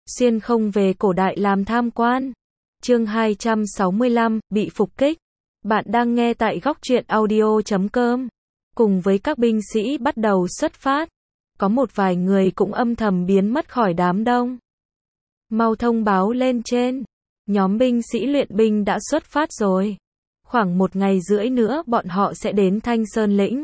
xuyên không về cổ đại làm tham quan. Chương 265, bị phục kích. Bạn đang nghe tại góc truyện audio.com. Cùng với các binh sĩ bắt đầu xuất phát, có một vài người cũng âm thầm biến mất khỏi đám đông. Mau thông báo lên trên, nhóm binh sĩ luyện binh đã xuất phát rồi. Khoảng 1 ngày rưỡi nữa bọn họ sẽ đến Thanh Sơn Lĩnh.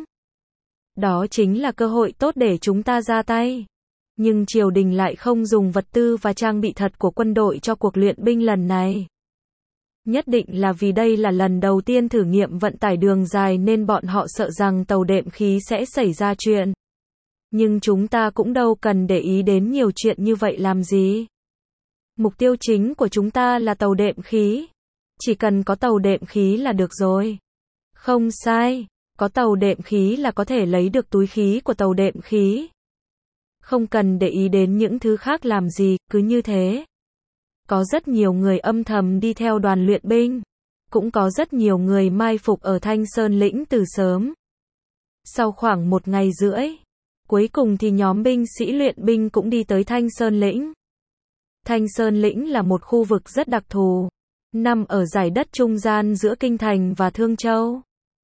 Đó chính là cơ hội tốt để chúng ta ra tay. Nhưng triều đình lại không dùng vật tư và trang bị thật của quân đội cho cuộc luyện binh lần này. Nhất định là vì đây là lần đầu tiên thử nghiệm vận tải đường dài nên bọn họ sợ rằng tàu đệm khí sẽ xảy ra chuyện. Nhưng chúng ta cũng đâu cần để ý đến nhiều chuyện như vậy làm gì. Mục tiêu chính của chúng ta là tàu đệm khí. Chỉ cần có tàu đệm khí là được rồi. Không sai, có tàu đệm khí là có thể lấy được túi khí của tàu đệm khí. Không cần để ý đến những thứ khác làm gì, cứ như thế. Có rất nhiều người âm thầm đi theo đoàn luyện binh. Cũng có rất nhiều người mai phục ở Thanh Sơn Lĩnh từ sớm. Sau khoảng 1 ngày rưỡi, cuối cùng thì nhóm binh sĩ luyện binh cũng đi tới Thanh Sơn Lĩnh. Thanh Sơn Lĩnh là một khu vực rất đặc thù, nằm ở dải đất trung gian giữa Kinh Thành và Thương Châu.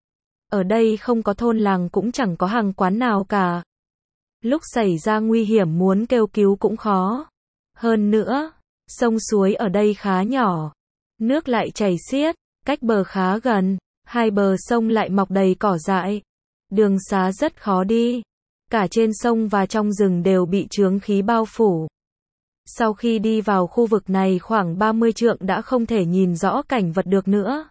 Ở đây không có thôn làng cũng chẳng có hàng quán nào cả. Lúc xảy ra nguy hiểm muốn kêu cứu cũng khó. Hơn nữa, sông suối ở đây khá nhỏ, nước lại chảy xiết, cách bờ khá gần, hai bờ sông lại mọc đầy cỏ dại. Đường xá rất khó đi, cả trên sông và trong rừng đều bị chướng khí bao phủ. Sau khi đi vào khu vực này khoảng 30 trượng đã không thể nhìn rõ cảnh vật được nữa.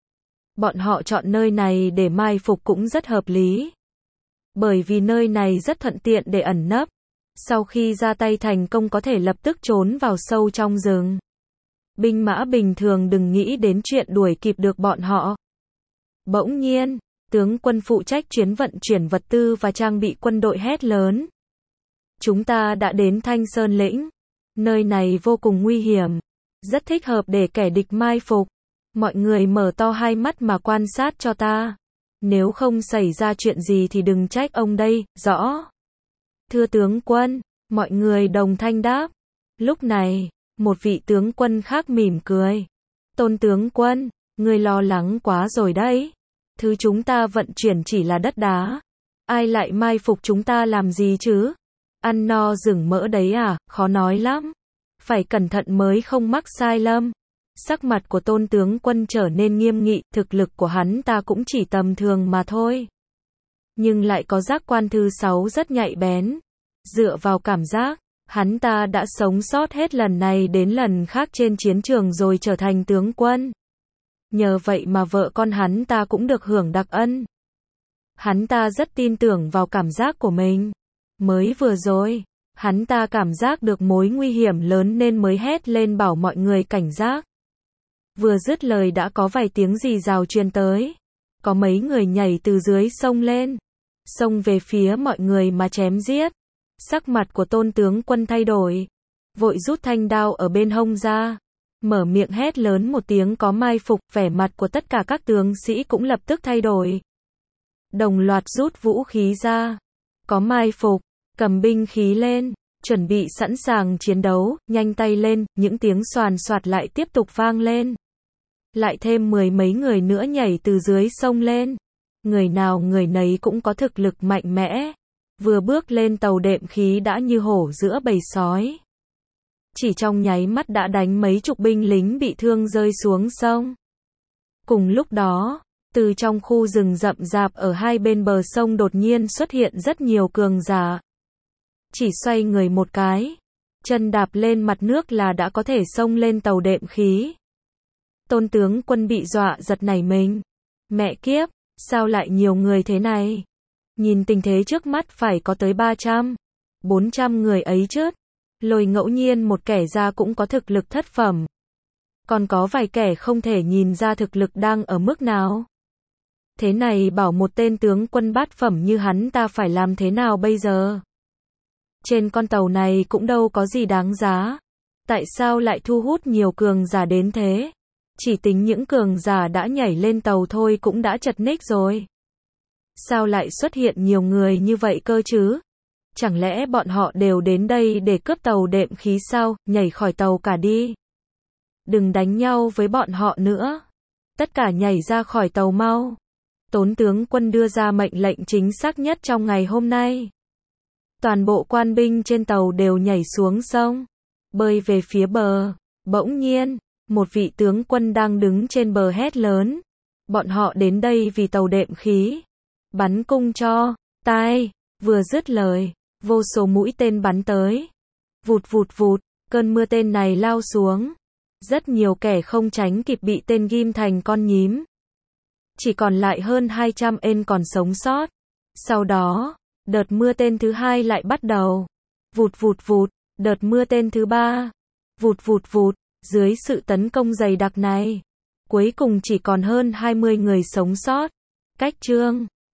Bọn họ chọn nơi này để mai phục cũng rất hợp lý. Bởi vì nơi này rất thuận tiện để ẩn nấp. Sau khi ra tay thành công có thể lập tức trốn vào sâu trong rừng. Binh mã bình thường đừng nghĩ đến chuyện đuổi kịp được bọn họ. Bỗng nhiên, tướng quân phụ trách chuyến vận chuyển vật tư và trang bị quân đội hét lớn. Chúng ta đã đến Thanh Sơn Lĩnh. Nơi này vô cùng nguy hiểm. Rất thích hợp để kẻ địch mai phục. Mọi người mở to hai mắt mà quan sát cho ta. Nếu không xảy ra chuyện gì thì đừng trách ông đây, rõ. Thưa tướng quân, mọi người đồng thanh đáp. Lúc này, một vị tướng quân khác mỉm cười. Tôn tướng quân, người lo lắng quá rồi đấy. Thứ chúng ta vận chuyển chỉ là đất đá. Ai lại mai phục chúng ta làm gì chứ? Ăn no rừng mỡ đấy à, khó nói lắm. Phải cẩn thận mới không mắc sai lầm. Sắc mặt của Tôn tướng quân trở nên nghiêm nghị, thực lực của hắn ta cũng chỉ tầm thường mà thôi. Nhưng lại có giác quan thứ 6 rất nhạy bén. Dựa vào cảm giác, hắn ta đã sống sót hết lần này đến lần khác trên chiến trường rồi trở thành tướng quân. Nhờ vậy mà vợ con hắn ta cũng được hưởng đặc ân. Hắn ta rất tin tưởng vào cảm giác của mình. Mới vừa rồi, hắn ta cảm giác được mối nguy hiểm lớn nên mới hét lên bảo mọi người cảnh giác. Vừa dứt lời đã có vài tiếng rì rào truyền tới. Có mấy người nhảy từ dưới sông lên, xông về phía mọi người mà chém giết. Sắc mặt của Tôn tướng quân thay đổi, vội rút thanh đao ở bên hông ra, mở miệng hét lớn một tiếng có mai phục. Vẻ mặt của tất cả các tướng sĩ cũng lập tức thay đổi. Đồng loạt rút vũ khí ra. Có mai phục, cầm binh khí lên, chuẩn bị sẵn sàng chiến đấu, nhanh tay lên, những tiếng xoàn xoạt lại tiếp tục vang lên. Lại thêm 10 mấy người nữa nhảy từ dưới sông lên. Người nào người nấy cũng có thực lực mạnh mẽ. Vừa bước lên tàu đệm khí đã như hổ giữa bầy sói. Chỉ trong nháy mắt đã đánh mấy chục binh lính bị thương rơi xuống sông. Cùng lúc đó, từ trong khu rừng rậm rạp ở hai bên bờ sông đột nhiên xuất hiện rất nhiều cường giả. Chỉ xoay người một cái, chân đạp lên mặt nước là đã có thể xông lên tàu đệm khí. Tôn tướng quân bị dọa giật nảy mình. Mẹ kiếp, sao lại nhiều người thế này? Nhìn tình thế trước mắt phải có tới 300, 400 người ấy chứ. Lôi ngẫu nhiên một kẻ ra cũng có thực lực thất phẩm. Còn có vài kẻ không thể nhìn ra thực lực đang ở mức nào. Thế này bảo một tên tướng quân bát phẩm như hắn ta phải làm thế nào bây giờ? Trên con tàu này cũng đâu có gì đáng giá. Tại sao lại thu hút nhiều cường giả đến thế? Chỉ tính những cường giả đã nhảy lên tàu thôi cũng đã chật ních rồi. Sao lại xuất hiện nhiều người như vậy cơ chứ? Chẳng lẽ bọn họ đều đến đây để cướp tàu đệm khí sao, nhảy khỏi tàu cả đi. Đừng đánh nhau với bọn họ nữa. Tất cả nhảy ra khỏi tàu mau. Tốn tướng quân đưa ra mệnh lệnh chính xác nhất trong ngày hôm nay. Toàn bộ quan binh trên tàu đều nhảy xuống sông, bơi về phía bờ. Bỗng nhiên, một vị tướng quân đang đứng trên bờ hét lớn. Bọn họ đến đây vì tàu đệm khí. Bắn cung cho, tai, vừa dứt lời, vô số mũi tên bắn tới. Vụt vụt vụt, cơn mưa tên này lao xuống. Rất nhiều kẻ không tránh kịp bị tên ghim thành con nhím. Chỉ còn lại hơn 200 ên còn sống sót. Sau đó, đợt mưa tên thứ hai lại bắt đầu. Vụt vụt vụt, đợt mưa tên thứ ba. Vụt vụt vụt, dưới sự tấn công dày đặc này, cuối cùng chỉ còn hơn 20 người sống sót. Cách chương